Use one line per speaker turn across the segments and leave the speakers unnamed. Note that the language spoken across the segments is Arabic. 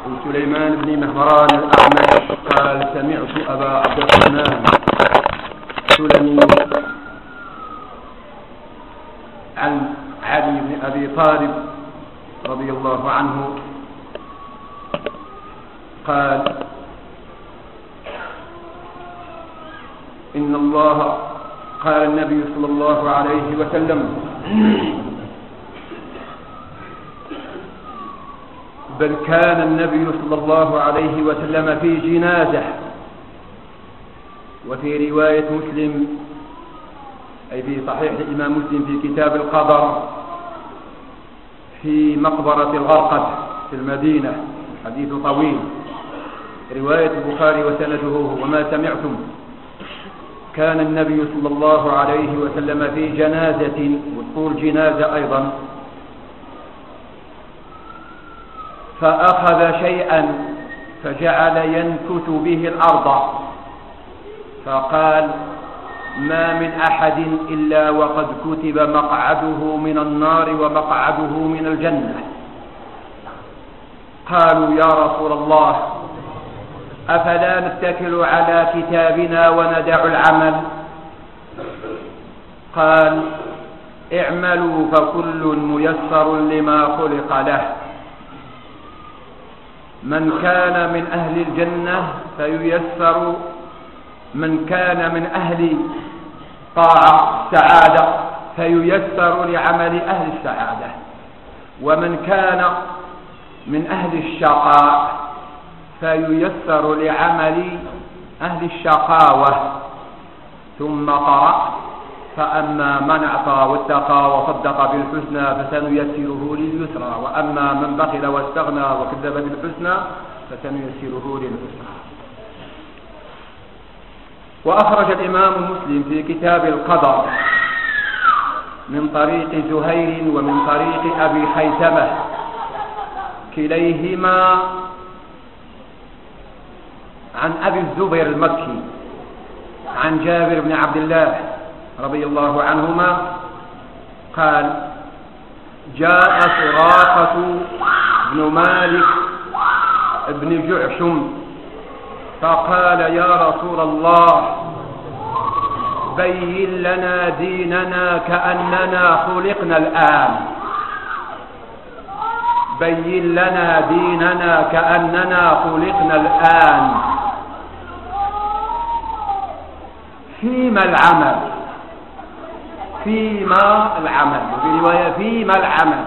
سليمان بن مهران الأعمش قال سمعت أبا عبد الرحمن السلمي عن علي بن أبي طالب رضي الله عنه قال إن الله قال النبي صلى الله عليه وسلم بل كان النبي صلى الله عليه وسلم في جنازة، وفي رواية مسلم أي في صحيح الإمام مسلم في كتاب القدر في مقبرة الغرقد في المدينة، حديث طويل، رواية البخاري وسنده وما سمعتم. كان النبي صلى الله عليه وسلم في جنازة، وتقول جنازة أيضا، فأخذ شيئا فجعل ينكت به الأرض، فقال ما من أحد إلا وقد كتب مقعده من النار ومقعده من الجنة. قالوا يا رسول الله أفلا نتكل على كتابنا وندع العمل؟ قال اعملوا فكل ميسر لما خلق له، من كان من أهل الجنة فييسر، من كان من أهل طاعة سعادة فييسر لعمل أهل السعادة، ومن كان من أهل الشقاء فييسر لعمل أهل الشقاوة. ثم قرأ فأما من أعطى واتقى وصدق بالحسنى فسنيسره لليسرى، وأما من بخل واستغنى وكذب بالحسنى فسنيسره للعسرى. وأخرج الإمام مسلم في كتاب القدر من طريق زهير ومن طريق أبي خيثمة كليهما عن أبي الزبير المكي عن جابر بن عبد الله رضي الله عنهما قال جاء سراقة بن مالك بن جعشم فقال يا رسول الله بين لنا ديننا كأننا خلقنا الآن، بين لنا ديننا كأننا خلقنا الآن، فيما العمل؟ فيما العمل، وفي رواية فيما العمل.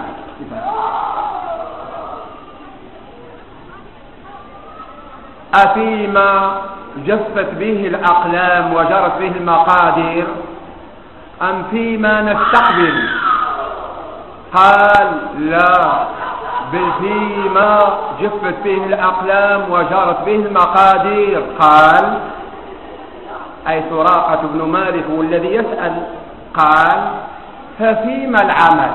أفيما جفت به الأقلام وجرت به المقادير أم فيما نستقبل؟ قال لا، بل فيما جفت به الأقلام وجرت به المقادير. قال أي سراقة بن مالك هو الذي يسأل، قال ففيما العمل؟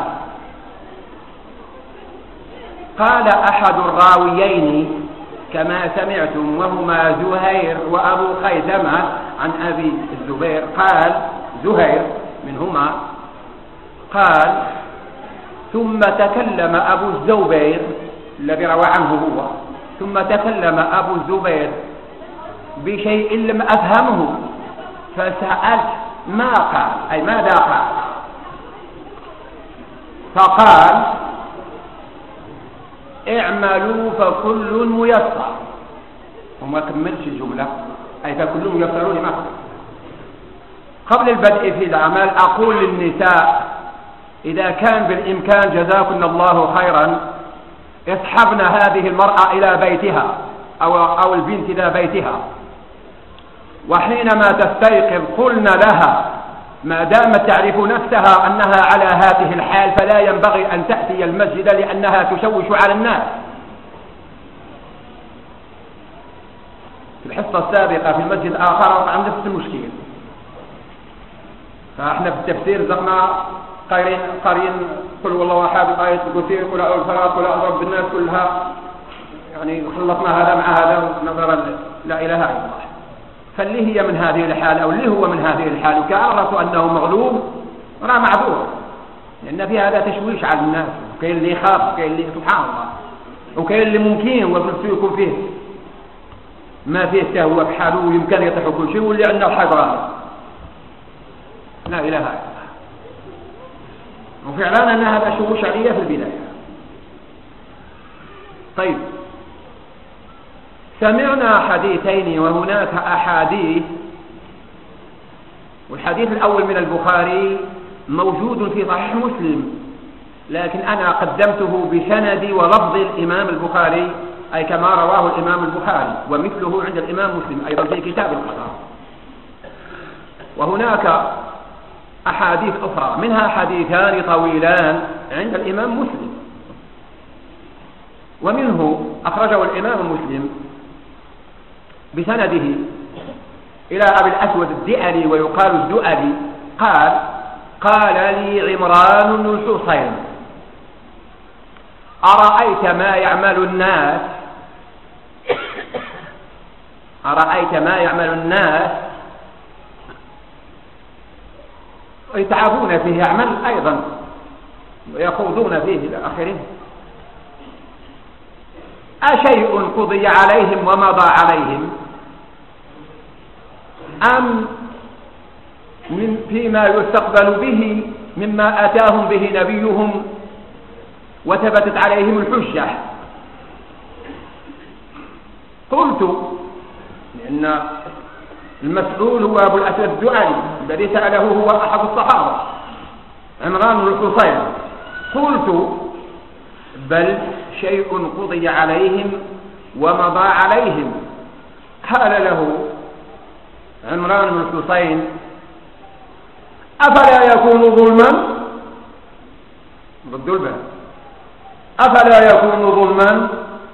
قال أحد الراويين كما سمعتم وهما زهير وأبو خيثمة عن أبي الزبير، قال زهير منهما قال ثم تكلم أبو الزبير الذي روى عنه هو، ثم تكلم أبو الزبير بشيء لم أفهمه فسألت ما قال، أي ماذا قال؟ فقال اعملوا فكل ميسر، وما كملش الجملة، أي فكل ميسر لما خلق. قبل البدء في الأعمال أقول للنساء إذا كان بالإمكان جزاكن الله خيرا اصحبن هذه المرأة إلى بيتها أو البنت إلى بيتها، وحينما تستيقظ قلنا لها ما دامت تعرف نفسها أنها على هذه الحال فلا ينبغي أن تأتي المسجد لأنها تشوش على الناس. في الحصة السابقة في المسجد الآخر عن نفس المشكلة، فاحنا في التفسير زقنا قارين قل والله أحد آية الكرسي قل أعوذ بالفلق قل أضرب بالناس كلها، يعني خلطنا هذا مع هذا نظرا لا إله إلا الله. فاللي هي من هذه الحال أو اللي هو من هذه الحال وكعرف أنه مغلوب راه معذور، لأن في هذا تشويش على الناس، وكاين اللي يخاف وكاين اللي سبحان الله. وكاين اللي ممكن ونفسه يكون فيه ما فيه تهوى بحاله ويمكن يطيح كل شيء واللي عندنا الحضاره لا اله الا الله. وفعلا ان هذا شروط شرعيه في البدايه. طيب سمعنا حديثين وهناك احاديث، والحديث الاول من البخاري موجود في صحيح مسلم، لكن انا قدمته بسند ولفظ الامام البخاري اي كما رواه الامام البخاري، ومثله عند الامام مسلم ايضا في كتاب القضاء. وهناك احاديث اخرى منها حديثان طويلان عند الامام مسلم، ومنه اخرجه الامام مسلم بسنده الى ابي الاسود الدئلي ويقال الدؤلي قال: قال لي عمران بن الحصين: أرأيت ما يعمل الناس يتعبون فيه يعمل أيضا ويخوضون فيه إلى آخره، أشيء قضي عليهم ومضى عليهم أم فيما يستقبل به مما أتاهم به نبيهم وثبتت عليهم الحجة؟ قلت، لأن المسؤول هو أبو الأسود الدؤلي الذي سأله هو أحد الصحابة عمران بن الحصين، قلت: بل شيء قضي عليهم ومضى عليهم. قال له عمران بن الحصين: أفلا يكون ظلما؟ ردوا الباب: أفلا يكون ظلما؟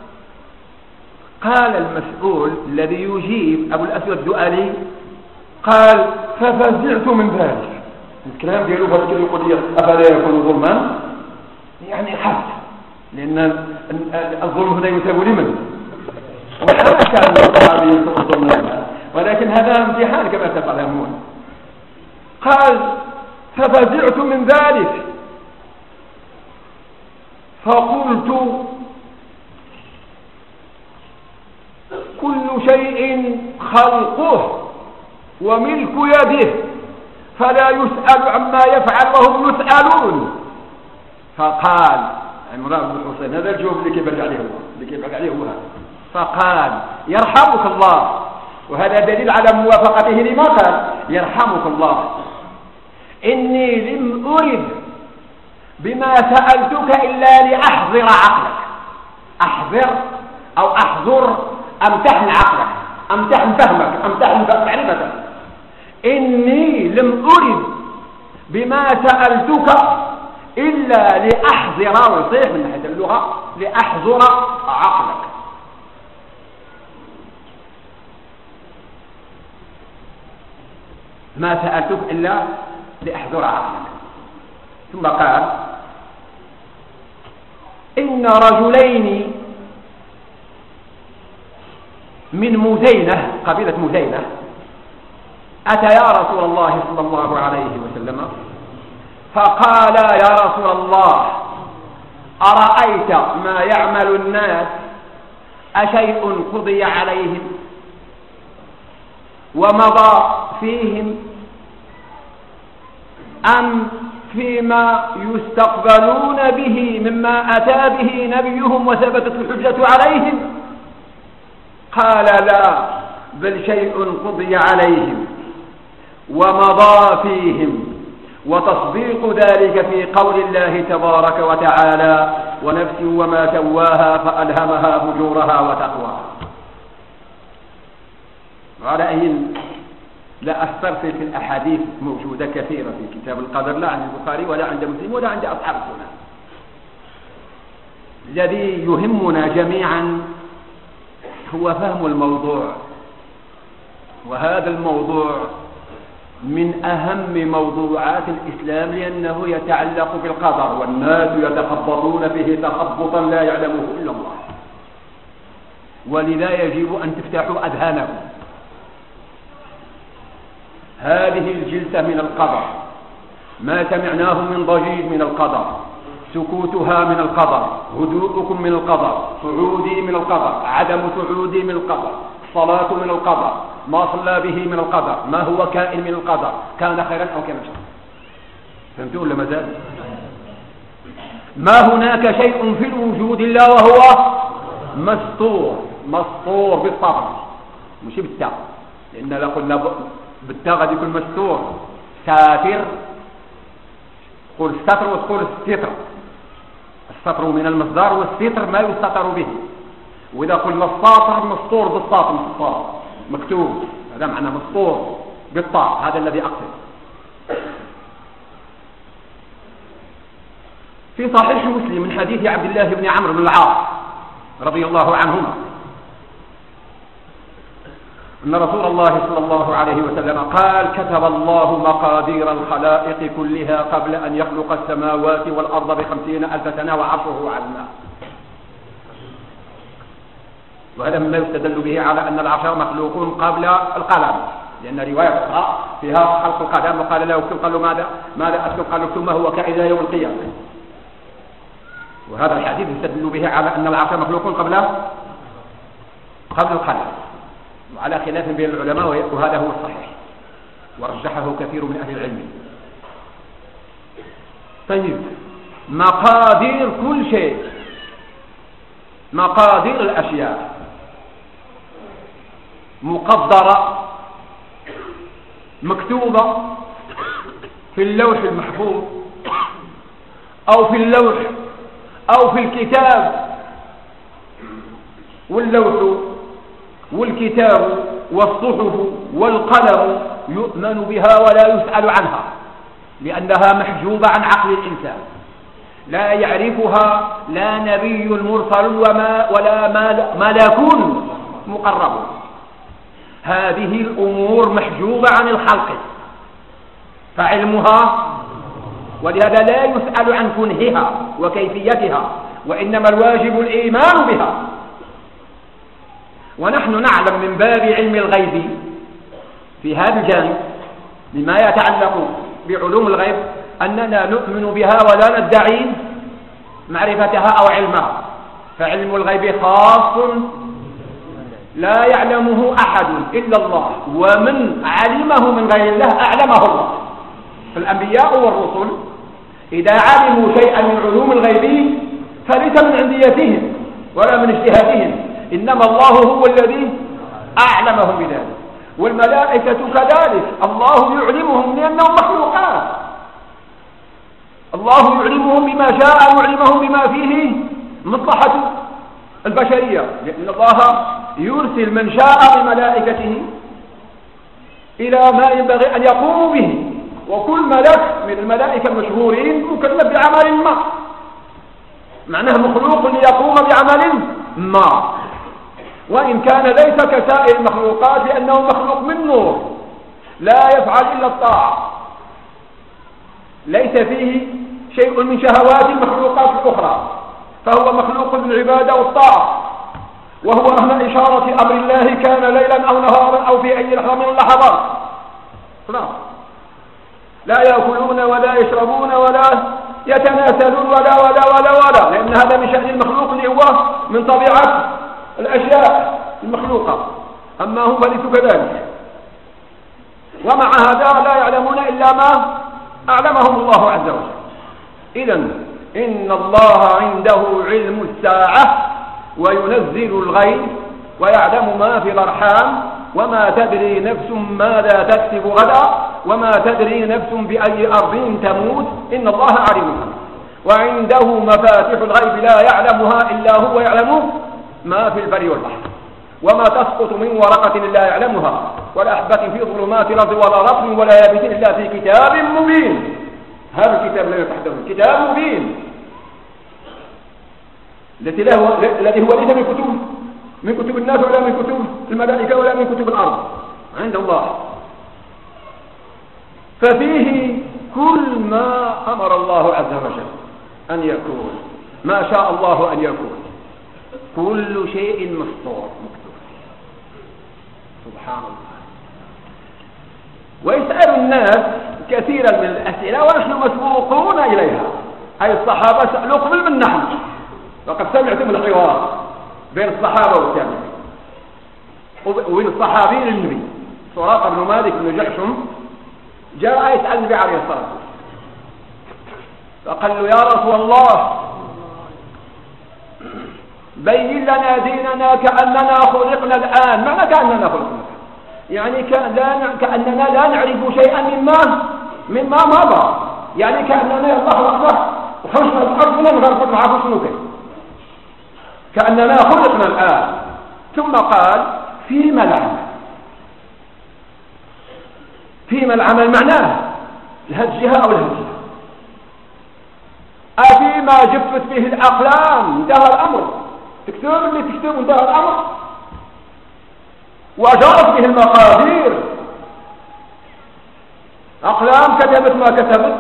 قال المسؤول الذي يجيب أبو الأسود الدؤلي قال: ففزعت من ذلك. الكلام ديالو بس يقول لي أفلا يكون ظلما، يعني خفت، لأن الظلم هنا يساوي لمن؟ وحتى كان الصحابي يسوي الظلم، ولكن هذا امتحان كما تعلمون. قال: ففزعت من ذلك فقلت: كل شيء خلقه وملك يده فلا يسأل عما يفعل وهم يسألون. فقال عمران بن الحصين، هذا الجواب اللي كيف عليه هو هذا، فقال: يرحمك الله. وهذا دليل على موافقته لما قال: يرحمك الله، إني لم أرد بما سألتك إلا لأحضر عقلك. أحضر أو أحضر، أمتحن عقلك، أمتحن فهمك، أمتحن معرفتك. إني لم أرد بما سألتك إلا لأحضر، وصيح من ناحية اللغة، لأحضر عقلك. ما سألتك إلا لأحضر عقلك. ثم قال: إن رجلين من مزينة، قبيلة مزينة، أتيا رسول الله صلى الله عليه وسلم فقالا: يا رسول الله، أرأيت ما يعمل الناس أشيء قضي عليهم ومضى فيهم أم فيما يستقبلون به مما أتى به نبيهم وثبتت الحجة عليهم؟ قال: لا، بل شيء قضي عليهم ومضى فيهم، وتصديق ذلك في قول الله تبارك وتعالى: ونفس وما سواها فألهمها فجورها وتقواها. وعلى أي لا أسترسل في الأحاديث موجودة كثيرة في كتاب القدر، لا عند البخاري ولا عند مسلم ولا عند أصحاب السنة. الذي يهمنا جميعا هو فهم الموضوع، وهذا الموضوع من أهم موضوعات الإسلام، لأنه يتعلق بالقدر، والناس يتخبطون فيه تخبطا لا يعلمه إلا الله. ولذا يجب أن تفتحوا أذهانكم. هذه الجلسة من القدر، ما سمعناه من ضجيج من القدر سكوتها من القدر، هدوءكم من القدر، صعودي من القدر، عدم صعودي من القدر، الصلاة من القدر، ما صلى به من القدر، ما هو كائن من القدر، كان خيرا أو كان شرا. فهمتوا ولا ما زال؟ ما هناك شيء في الوجود إلا وهو مستور، مسطور بالطبع مش بالتاء، لأن لو قلنا بالتاء غادي يكون مستور. ساتر، قل الستر وتقول الستر، الستر من المصدر والستر ما يستتر به. وإذا قلنا الساطر مسطور بالساطر مكتوب، هذا معنى مسطور بالطاء، هذا الذي أقصد. في صحيح مسلم من حديث عبد الله بن عمرو بن العاص رضي الله عنهما أن رسول الله صلى الله عليه وسلم قال: كتب الله مقادير الخلائق كلها قبل أن يخلق السماوات والأرض ب50,000 سنة وعرشه على الماء. وهذا مما يستدل به على أن العرش مخلوق قبل القلم، لأن رواية أخرى فيها خلق القلم وقال له اكتب، قال له ماذا أكتب؟ قال اكتب ما هو كائن إلى يوم القيامة. وهذا الحديث يستدل به على أن العرش مخلوق قبل القلم، وعلى خلاف بين العلماء، وهذا هو الصحيح ورجحه كثير من أهل العلم. طيب، مقادير كل شيء، مقادير الأشياء مقدرة مكتوبة في اللوح المحفوظ أو في اللوح أو في الكتاب. واللوح والكتاب والصحف والقلم يؤمن بها ولا يسأل عنها، لأنها محجوبة عن عقل الإنسان، لا يعرفها لا نبي مرسل ولا ملك مقرب. هذه الأمور محجوبة عن الخلق فعلمها، ولهذا لا يسأل عن كنهها وكيفيتها، وإنما الواجب الإيمان بها. ونحن نعلم من باب علم الغيب في هذا الجانب مما يتعلق بعلوم الغيب أننا نؤمن بها ولا ندعي معرفتها أو علمها. فعلم الغيب خاص لا يعلمه أحد إلا الله، ومن علمه من غير الله أعلمه الله. فالأنبياء والرسل إذا علموا شيئا من علوم الغيب فليس من عنديتهم ولا من اجتهادهم، إنما الله هو الذي أعلمهم بذلك. والملائكة كذلك الله يعلمهم لأنهم مخلوقات، الله يعلمهم بما شاء، يعلمهم بما فيه مصلحة البشرية، لأن الله يرسل من شاء بملائكته إلى ما ينبغي أن يقوموا به. وكل ملك من الملائكة المشهورين مكلف بعمل ما، معناه مخلوق ليقوم بعمل ما، وإن كان ليس كسائر المخلوقات لأنه مخلوق من نور لا يفعل إلا الطاعة، ليس فيه شيء من شهوات المخلوقات الأخرى، فهو مخلوق بالعبادة والطاعة. وهو مهما إشارة أمر الله كان ليلا أو نهارا أو في أي لحظة من اللحظات. خلاص، لا يأكلون ولا يشربون ولا يتناسلون ولا، لأن هذا من شأن المخلوق اللي هو من طبيعة الأشياء المخلوقة، أما هم فليسوا كذلك. ومع هذا لا يعلمون إلا ما أعلمهم الله عز وجل. إذن إن الله عنده علم الساعة وينزل الغيث ويعلم ما في الأرحام وما تدري نفس ماذا تكسب غدا وما تدري نفس بأي أرض تموت إن الله عليم خبير. وعنده مفاتيح الغيب لا يعلمها إلا هو، يعلم ما في البر والبحر وما تسقط من ورقة لا يعلمها ولا حبة في ظلمات الأرض ولا رطب ولا يابس إلا في كتاب مبين. هذا الكتاب لا يتحدث، كتاب مبين الذي هو ليس من كتب الناس ولا من كتب الملائكة ولا من كتب الأرض، عند الله. ففيه كل ما أمر الله عز وجل أن يكون، ما شاء الله أن يكون، كل شيء مسطور مكتوب. سبحان الله. ويسأل الناس كثيرا من الأسئلة ونحن مسبوقون إليها. أي الصحابة سألوا قبل من نحن، وقد سمعتم الحوار بين الصحابة والتابعين وبين الصحابي للنبي. سراقة بن مالك بن جحشم جاء يسأل النبي عليه الصلاة والسلام فقال له يا رسول الله بين لنا ديننا كأننا خلقنا الآن. معنى كأننا خلقنا يعني كأننا لا نعرف شيئا مما مضى، يعني كأننا الله أكبر وخرجنا الأرض ولم نغرق معه شنو كأننا خلقنا الآن. ثم قال فيما العمل؟ فيما العمل معناه لهالجهة أو لهالجهة. أفيما جفت فيه الأقلام انتهى الأمر، تكتب اللي تكتب انتهى الأمر، وجرت به المقادير، أقلام كتبت ما كتبت.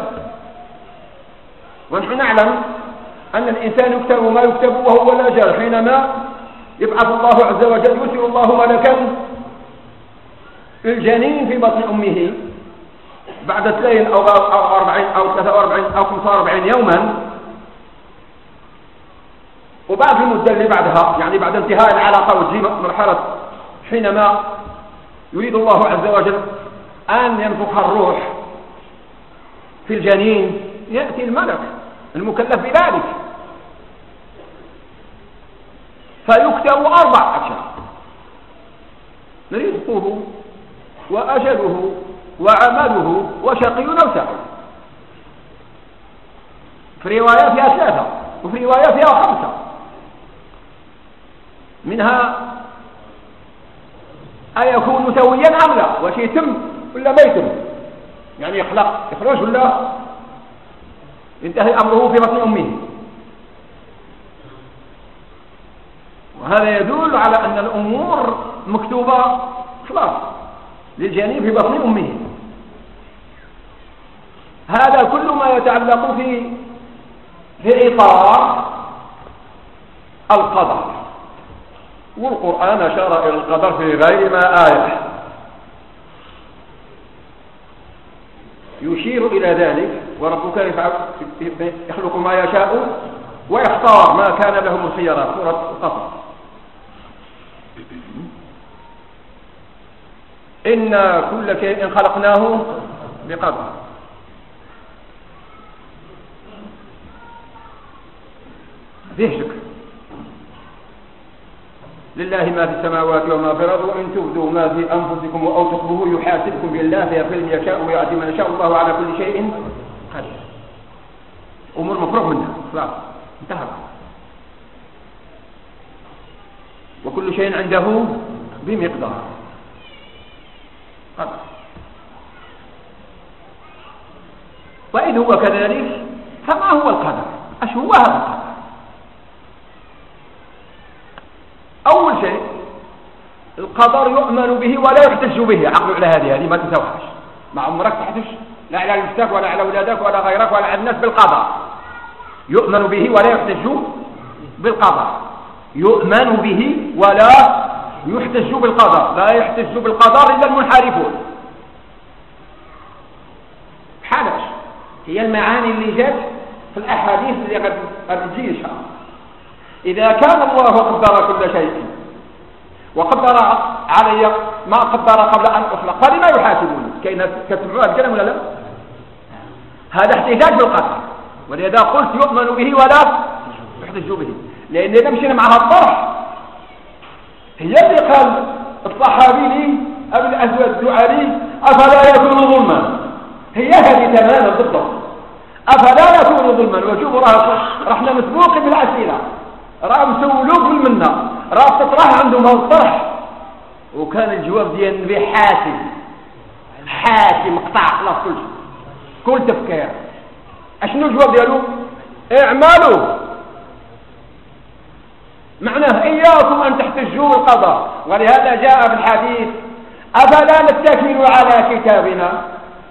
ونحن نعلم أن الإنسان يكتب ما يكتب وهو لا جال. حينما يبعث الله عز وجل يرسل الله ملكا الجنين في بطن أمه بعد 2 أو 40 أو 43 أو 45 يوما، وبعد المدة اللي بعدها يعني بعد انتهاء العلاقة وتجي مرحلة حينما يريد الله عز وجل أن ينفخ الروح في الجنين، يأتي الملك المكلف بذلك فيكتب 4 أشياء: رزقه وأجله وعمله وشقي أو سعيد. في رواية فيها 3 وفي رواية فيها 5. منها أيكون سويا أم لا، واش يتم ولا ما يتم، يعني يخرج ولا ينتهي أمره في بطن أمه. وهذا يدل على أن الأمور مكتوبة خلاص للجنين في بطن أمه. هذا كل ما يتعلق في إطار القدر، والقرآن أشار إلى القدر في غير ما آية يشير إلى ذلك. وربك يخلق ما يشاء ويختار ما كان لهم الخيارات، سورة القصص. إن كل شيء خلقناه بقدر. فيه شكر لله ما في السماوات وما في الأرض وإن تبدوا ما في أنفسكم أو تخفوه يحاسبكم بالله فيغفر من يشاء ويعطي من يشاء الله على كل شيء قدير. أمور مفروغ منها خلاص انتهى. وكل شيء عنده بمقدار قدر. وإذ هو كذلك فما هو القدر؟ أش هو هذا القدر؟ أول شيء القدر يؤمن به ولا يحتج به. عقل على هذه ما تسوحش. ما عمرك تحتج لا على نفسك ولا على أولادك ولا غيرك ولا على الناس بالقدر. يؤمن به ولا يحتج بالقدر. يؤمن به ولا يحتج بالقدر. لا يحتج بالقدر إلا المنحرفون. حالش هي المعاني اللي جت في الأحاديث اللي قد تجي إن شاء الله. إذا كان الله قدر كل شيء وقدر علي ما قدر قبل أن أخلق فلما يحاسبوني؟ كأن كتبعوها الكلام ولا لا؟ هذا احتجاج بالقدر. ولذا قلت يؤمن به ولا يحتج به، لأن إذا مشينا مع هذا الطرح هي اللي قال الصحابي لي أبي الأسود الدعالي أفلا يكون ظلما. هي هذه تماما بالضبط. أفلا يكون ظلما. وشوفوا رحنا مسبوق بالأسئلة، راه مسولوك بالمنة، راه تطرح عندهم هذا الطرح. وكان الجواب ديال النبي حاسم مقطع خلاص كل تفكير. اشنو الجواب ديالو؟ اعملوا. معناه اياكم ان تحتجوا بالقضاء. ولهذا جاء في الحديث افلا نتكل على كتابنا،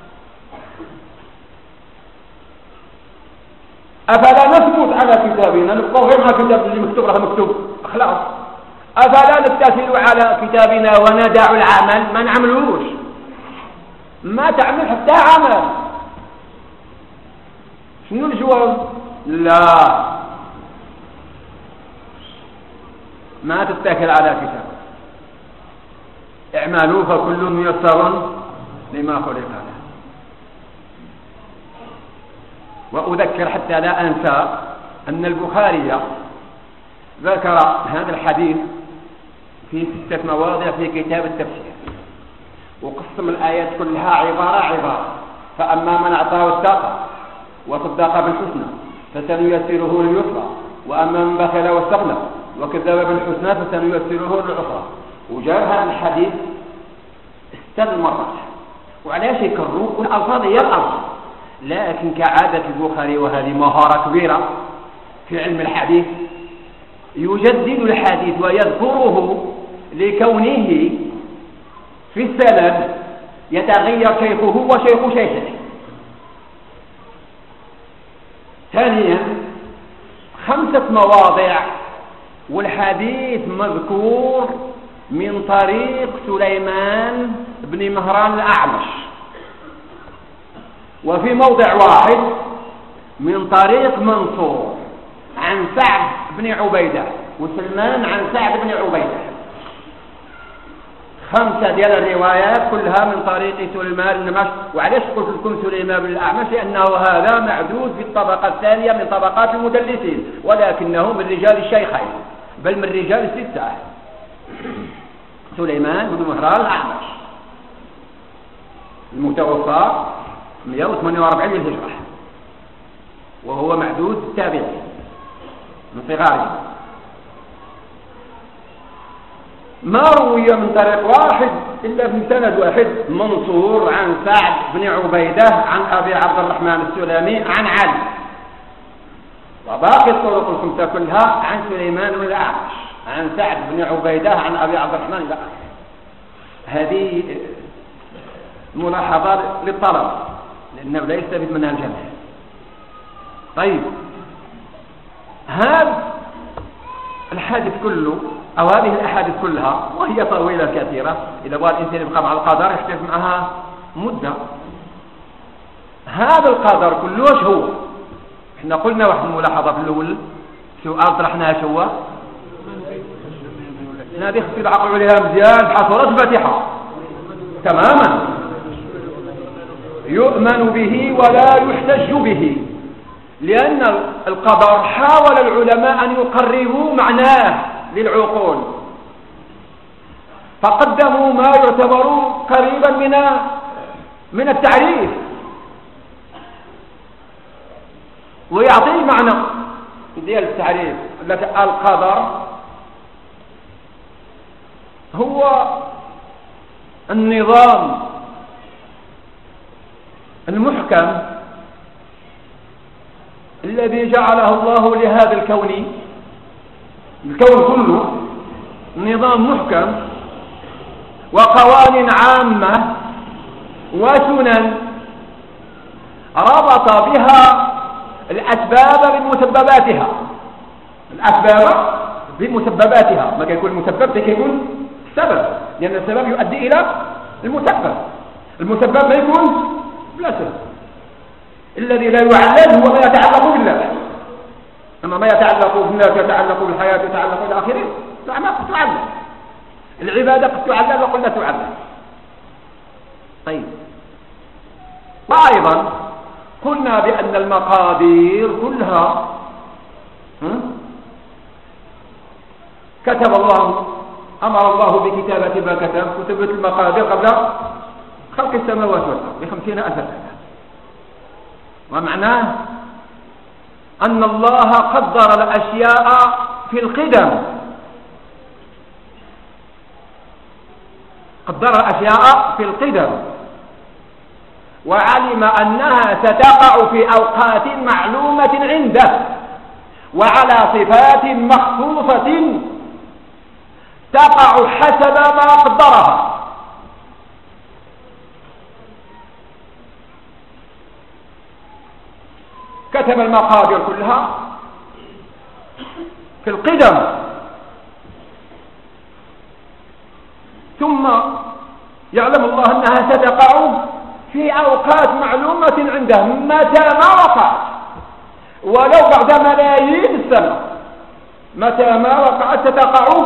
افلا نثبت على كتابنا، نبقوا غير ما كتاب اللي مكتوب راه مكتوب خلاص. افلا نتكل على كتابنا وندع العمل، ما نعملوش، ما تعمل حتى عمل. شنو الجواب؟ لا، ما تتكل على كتاب. اعملوا فكل ميسر لما خلق له. وأذكر حتى لا أنسى أن البخاري ذكر هذا الحديث في 6 مواضع في كتاب التفسير، وقسم الآيات كلها عبارة عبارة. فأما من أعطى واتقى وصدق بالحسنى فسنيسره لليسرى، وأما من بخل واستغنى وكذب بالحسنى فسنيسره للعسرى. وجاء هذا الحديث 6 مرات. وعلاش يكرروه؟ والألفاظ هي الألفاظ، لكن كعادة البخاري وهذه مهارة كبيرة في علم الحديث، يجدد الحديث ويذكره لكونه في السند يتغير شيخه وشيخ شيخه. ثانيا 5 مواضع والحديث مذكور من طريق سليمان بن مهران الأعمش، وفي موضع واحد من طريق منصور عن سعد بن عبيدة، وسلمان عن سعد بن عبيدة. 5 ديال الروايات كلها من طريق سليمان بن مهران. وعلاش قلت لكم سليمان بن الأعمش؟ لأنه هذا معدود في الطبقة الثانية من طبقات المدلسين، ولكنه من رجال الشيخين، بل من رجال 6. سليمان بن مهران الأعمش المتوفى 148 للهجرة، وهو معدود التابعي من صغاره. ما روي من طريق واحد إلا من سند واحد، منصور عن سعد بن عبيدة عن أبي عبد الرحمن السلمي عن علي، وباقي الطرق ال5 كلها عن سليمان بن الأعمش عن سعد بن عبيدة عن أبي عبد الرحمن الأعمش. هذه ملاحظات للطلب لأنه لا يستفيد منها الجميع. طيب، هذا الحادث كله أو هذه الأحاديث كلها وهي طويلة كثيرة، إذا بغى الإنسان يبقى مع القدر يحتاج معها مدة. هذا القدر كله واش هو؟ احنا قلنا واحد الملاحظة في الأول، سؤال طرحناها شو هذه خصي العقل عليها مزيان بحصرات الفاتحة تماما. يؤمن به ولا يحتج به، لأن القدر حاول العلماء أن يقربوا معناه للعقول، فقدموا ما يعتبر قريبا من التعريف ويعطي معنى ديال التعريف. القدر هو النظام المحكم الذي جعله الله لهذا الكون كله، نظام محكم وقوانين عامة وسنن ربط بها الأسباب بمسبباتها. الأسباب بمسبباتها، ما كيكون المسبب كيكون السبب، لأن السبب يؤدي إلى المسبب. المسبب ما يكون بلا سبب. الذي لا يعلل هو ما يتعلق بالله، أما ما يتعلق بالناس يتعلق بالحياة يتعلق بالآخرة الأعمال قد تعلل، العبادة قد تعلل وقد لا تعلل. طيب، وأيضا قلنا بأن المقادير كلها كتب الله، أمر الله بكتابة ما كتب، كتبت المقادير قبل خلق السماوات والأرض ب50,000 سنة. ومعناه أن الله قدر الأشياء في القدم، قدر الأشياء في القدم، وعلم أنها ستقع في أوقات معلومة عنده وعلى صفات مخصوصة تقع حسب ما قدرها. كتب المقادير كلها في القدم، ثم يعلم الله أنها ستقع في أوقات معلومة عنده متى ما وقعت، ولو بعد ملايين السنة، متى ما وقعت ستقع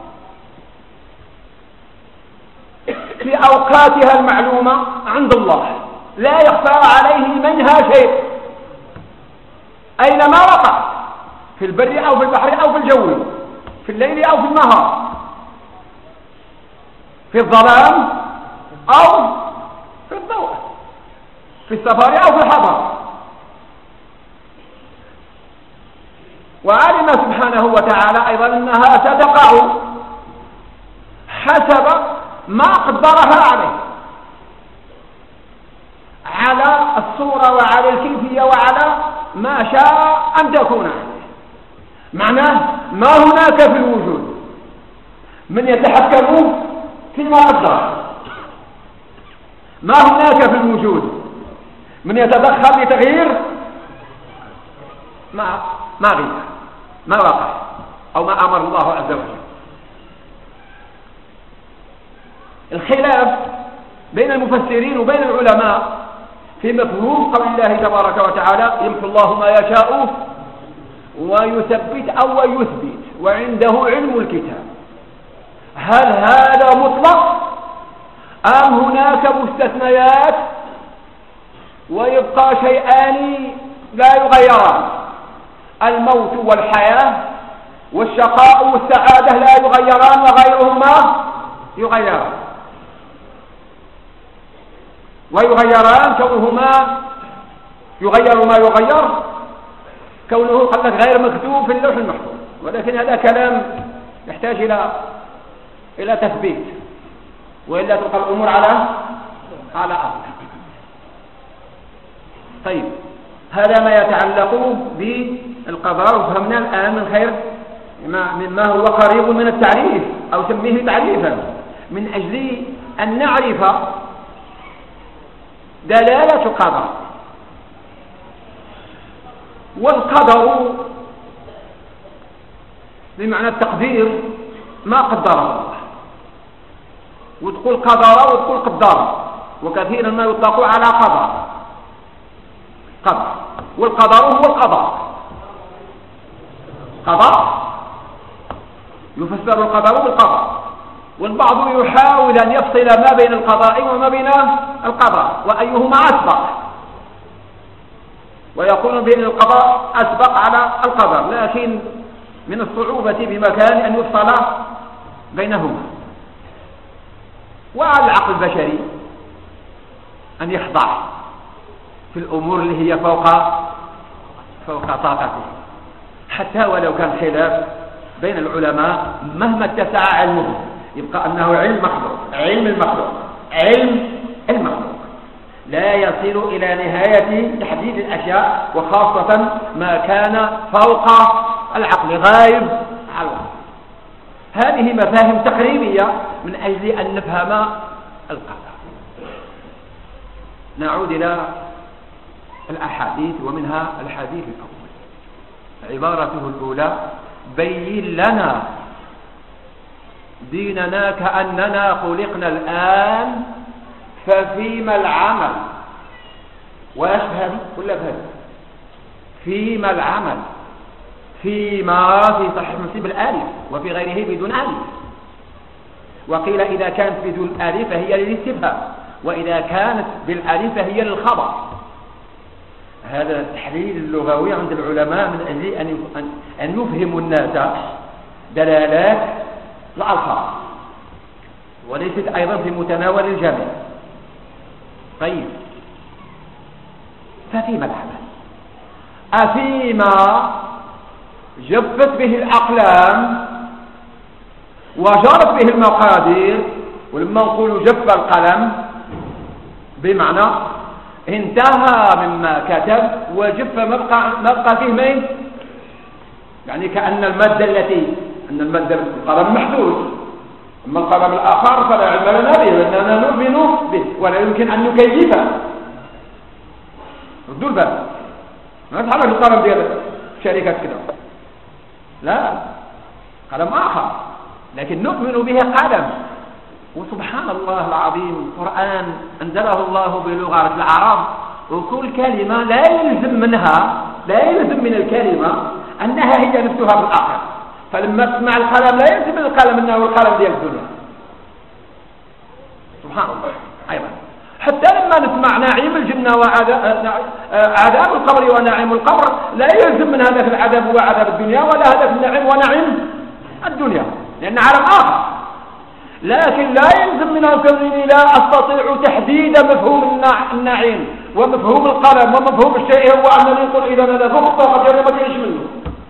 في أوقاتها المعلومة عند الله، لا يخفى عليه منها شيء أينما وقعت، في البر أو في البحر أو في الجو، في الليل أو في النهار، في الظلام أو في الضوء، في السفر أو في الحضر. وعلم سبحانه وتعالى أيضا أنها ستقع حسب ما قدرها عليه، على الصورة وعلى الكيفية وعلى ما شاء أن تكون عليه. معناه ما هناك في الوجود من يتحكم فيما قدر، ما هناك في الوجود من يتدخل لتغيير ما غير ما وقع أو ما أمر الله عز وجل. الخلاف بين المفسرين وبين العلماء في مفهوم قول الله تبارك وتعالى يمحو الله ما يشاء ويثبت أو يثبت وعنده علم الكتاب. هل هذا مطلق أم هناك مستثنيات ويبقى شيئان لا يغيران؟ الموت والحياة والشقاء والسعادة لا يغيران وغيرهما يغيران، ويغيران كونهما يغير ما يغير، كونه قد غير مكتوب في اللوح المحفوظ. ولكن هذا كلام يحتاج إلى تثبيت، وإلا تبقى الأمور على أرض. طيب، هذا ما يتعلق بالقضاء، وفهمنا الآن من خير مما هو قريب من التعريف أو سميه تعريفا، من أجل أن نعرف دلالة القدر. والقدر بمعنى التقدير ما قدر الله، وتقول قدر وتقول قدر، وكثيرا ما يطلق على قدر. والقدر هو القضاء. قضاء يفسر القدر بالقضاء، والبعض يحاول أن يفصل ما بين القضاء وما بين القضاء وأيهما أسبق، ويقول بين القضاء أسبق على القدر، لكن من الصعوبة بمكان أن يفصل بينهما. وعلى العقل البشري أن يخضع في الأمور اللي هي فوق طاقته، حتى ولو كان خلاف بين العلماء مهما اتسع علمه، يبقى أنه علم مخلوق، علم المخلوق، علم المخلوق لا يصل إلى نهاية تحديد الأشياء، وخاصة ما كان فوق العقل غايب على العقل. هذه مفاهيم تقريبية من أجل أن نفهم القدر. نعود إلى الأحاديث، ومنها الحديث الأول عبارته الأولى: بين لنا ديننا كأننا خلقنا الآن ففيما العمل. ويشهد كل هذا فيما العمل، فيما في صحيح مسلم بالآلف، وفي غيره بدون آلف. وقيل إذا كانت بدون آلف فهي للاستفهام، وإذا كانت بالآلف فهي للخبر. هذا التحليل اللغوي عند العلماء من أجل أن يفهموا الناس دلالات الألفاظ، وليست أيضا في متناول الجميع. طيب، ففيما العمل؟ أفيما جفت به الأقلام وجرت به المقادير. ولما نقول جف القلم بمعنى انتهى مما كتب، وجف ما بقى فيه مين، يعني كأن المادة القلم محدود، أما القلم الآخر فلا علم لنا به، لأننا نؤمن به ولا يمكن أن نكيفه. ردوا الباب، ما تحرك القلم ديال شركات كده، لا، قلم آخر لكن نؤمن به قلم. وسبحان الله العظيم، القرآن أنزله الله بلغة العرب، وكل كلمة لا لا يلزم من الكلمة أنها هي نفسها في الآخرة. فلما تسمع القلم لا يلزم من القلم أنه القلم ديال الدنيا. سبحان الله. أيضا حتى لما نسمع نعيم الجنة وعذاب القبر ونعيم القبر لا يلزم من هذا العذاب هو عذاب الدنيا ولا هذا النعيم ونعيم الدنيا، لأن عالم آخر. لكن لا يلزم منها كونني لا أستطيع تحديد مفهوم النعيم ومفهوم القلم ومفهوم الشيء هو أنني نقول إذا أنا ذو الطاقة أنا ما تعيش منه.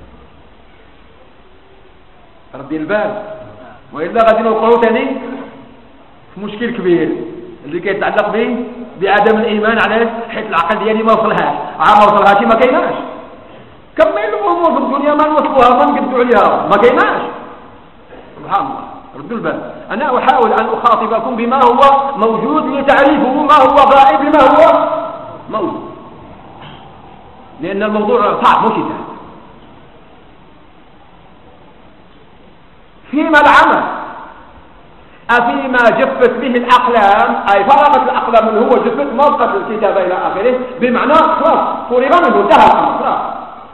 ربي البال. وإلا غادي نوقعوا ثاني في مشكل كبير اللي كيتعلق به بعدم الإيمان عليه، حيث العقل ديالي ما وصلهاش، ما وصلهاش ما كايناش. كمل الأمور في الدنيا ما نوصلوها ما نقدوا عليها ما كايناش. سبحان الله. ردوا البال. أنا أحاول أن أخاطبكم بما هو موجود لتعريفه ما هو غائب بما هو موجود، لأن الموضوع صعب مش سهل. فيما العمل أفيما جفت به الأقلام، أي فرغت الأقلام اللي هو جفت موقف الكتابة إلى آخره، بمعنى خلاص فرغ منه انتهى الأمر خلاص.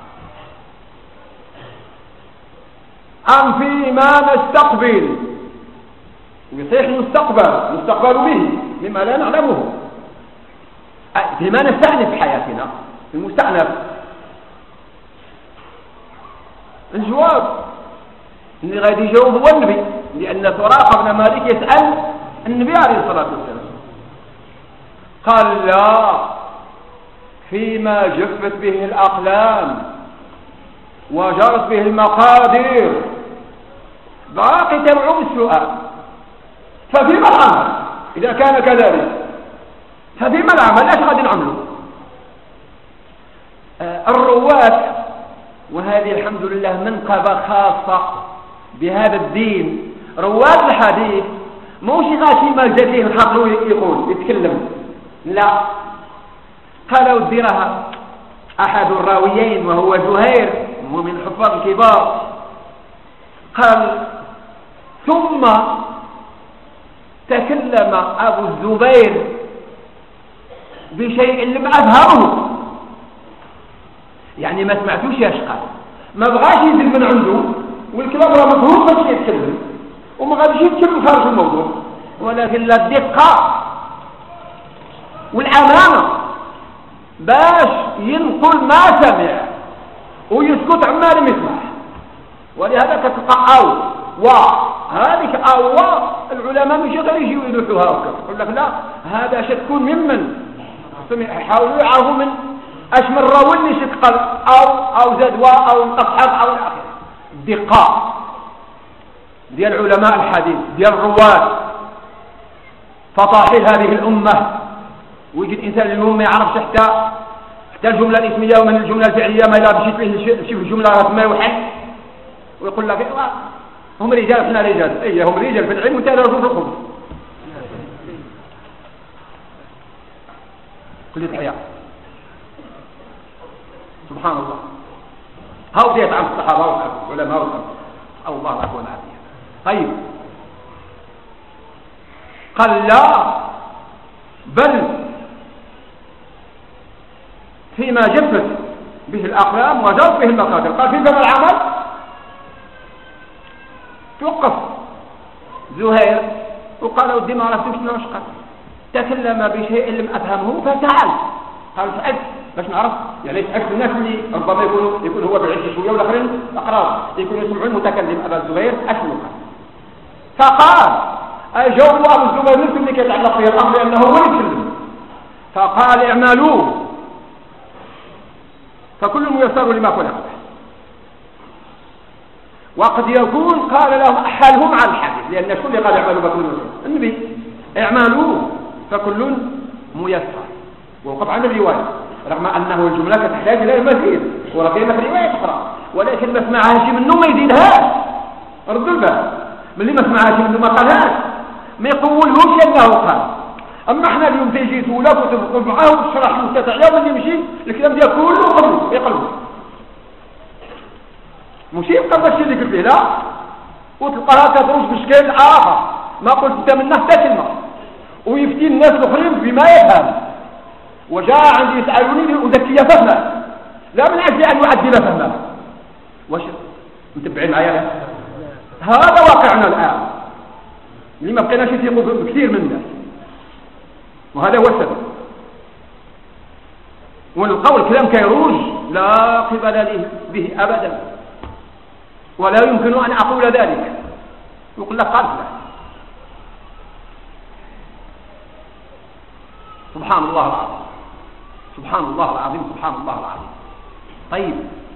أم فيما نستقبل، يصيح نستقبل به مما لا نعلمه، فيما نستأنف في حياتنا المستأنف. الجواب اللي غادي يجاوب هو النبي، لأن سراقة بن مالك يسأل النبي عليه الصلاة والسلام قال لا فيما جفت به الأقلام وجرت به المقادير. باقي تبعو السؤال ففيما العمل؟ إذا كان كذلك ففيما العمل؟ ايش غادي نعملوا؟ الرواة، وهذه الحمد لله منقبة خاصة بهذا الدين، رواد الحديث موش غاشي ما جاتيه الخطر يقول يتكلم، لا، قالوا الدرها أحد الراويين وهو زهير وهو من الحفاظ الكبار قال ثم تكلم أبو الزبير بشيء لم أفهمه، يعني ما سمعتوش يا شقا، ما بغاش يزل من عنده والكلام راه مفهوم باش يتكلم وما غاديش يتكلم خارج الموضوع، ولكن لا الدقة والأمانة باش ينقل ما سمع ويسكت عما لم يسمع. ولهذا كتلقى وهذيك العلماء مش غير يجيو يلوحوها وكذا، يقول لك لا هذا شتكون ممن يحاولوا يعرفوا من اش من راوي اللي شتقل او زاد او انقصحب او الى اخره. الدقة ديال علماء الحديث ديال الرواد فطاحل هذه الأمة، ويجي الإنسان اليوم ما يعرفش حتى الجملة الاسمية ومن الجملة الفعلية ما لا بشيت فيه شي الجملة ما يوحد ويقول لك هم رجال احنا رجال، اي هم رجال في العلم وانت رجل في الخبز. كلية الحياة سبحان الله. هاو ديت عن الصحابة والعلماء أو الله العفو والعافية. طيب قال لا بل فيما جفت به الأقلام وجرت به المقادير. قال في باب العمل توقف زهير وقال ودي ما عرفتش شنو قال، تكلم بشيء لم أفهمه فتعال. قال سألت باش نعرف، يعني سألت الناس اللي ربما يكون هو بعيد شوية والآخرين أقرار يكونوا يسمعون المتكلم أبا الزبير أشنو قال. فقال أجاوب أبو الزبير نفسه اللي كيتعلق به الأمر لأنه هو يتكلم. فقال اعملوا فكل ميسر لما خلق له. وقد يكون قال لهم أحالهم على الحديث، لأن شو اللي قال اعملوا فكل ميسر؟ النبي اعملوا فكل ميسر، ووقف عن الرواية رغم أنه الجملة تحتاج إلى المزيد ولقينا في رواية أخرى، ولكن ما سمعهاش منه ما يزيدهاش. ردوا البال من اللي ما سمعهاش منه ما قالهاش ما يقولهوش أنه قال. أما احنا اليوم تيجي تولى وتقول معاه وتشرح له تتعيا واللي يمشي الكلام ديال كله قبله يقلبه ماشي يبقى الشيء اللي قلت له لا، وتلقاها كتروج بشكل آخر ما قلت انت منه حتى كلمة، ويفتي الناس الآخرين بما يفهم. وجاء عندي يسألوني وذكية فهمه لا من أجل أن يعدل فهمه. واش متبعين معايا؟ هذا واقعنا الآن اللي ما بقيناش يثيقوا بكثير من الناس، وهذا هو السبب. ونلقاو الكلام كيروج لا قبل به أبدا، ولا يمكن أن أقول ذلك. يقول لك قال سبحان الله العظيم، سبحان الله العظيم، سبحان الله العظيم. طيب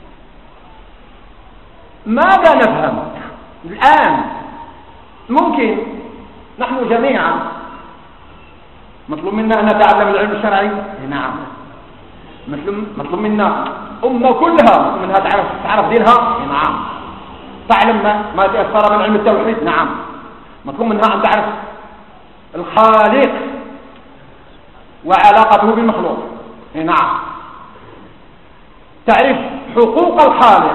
ماذا نفهم الآن؟ ممكن نحن جميعا مطلوب منا أن نتعلم العلم الشرعي، نعم. مطلوب منا أمة كلها منها تعرف دينها، نعم. تعلم ما تأثر من علم التوحيد، نعم. مطلوب منها أن تعرف الخالق وعلاقته بالمخلوق، نعم. تعرف حقوق الخالق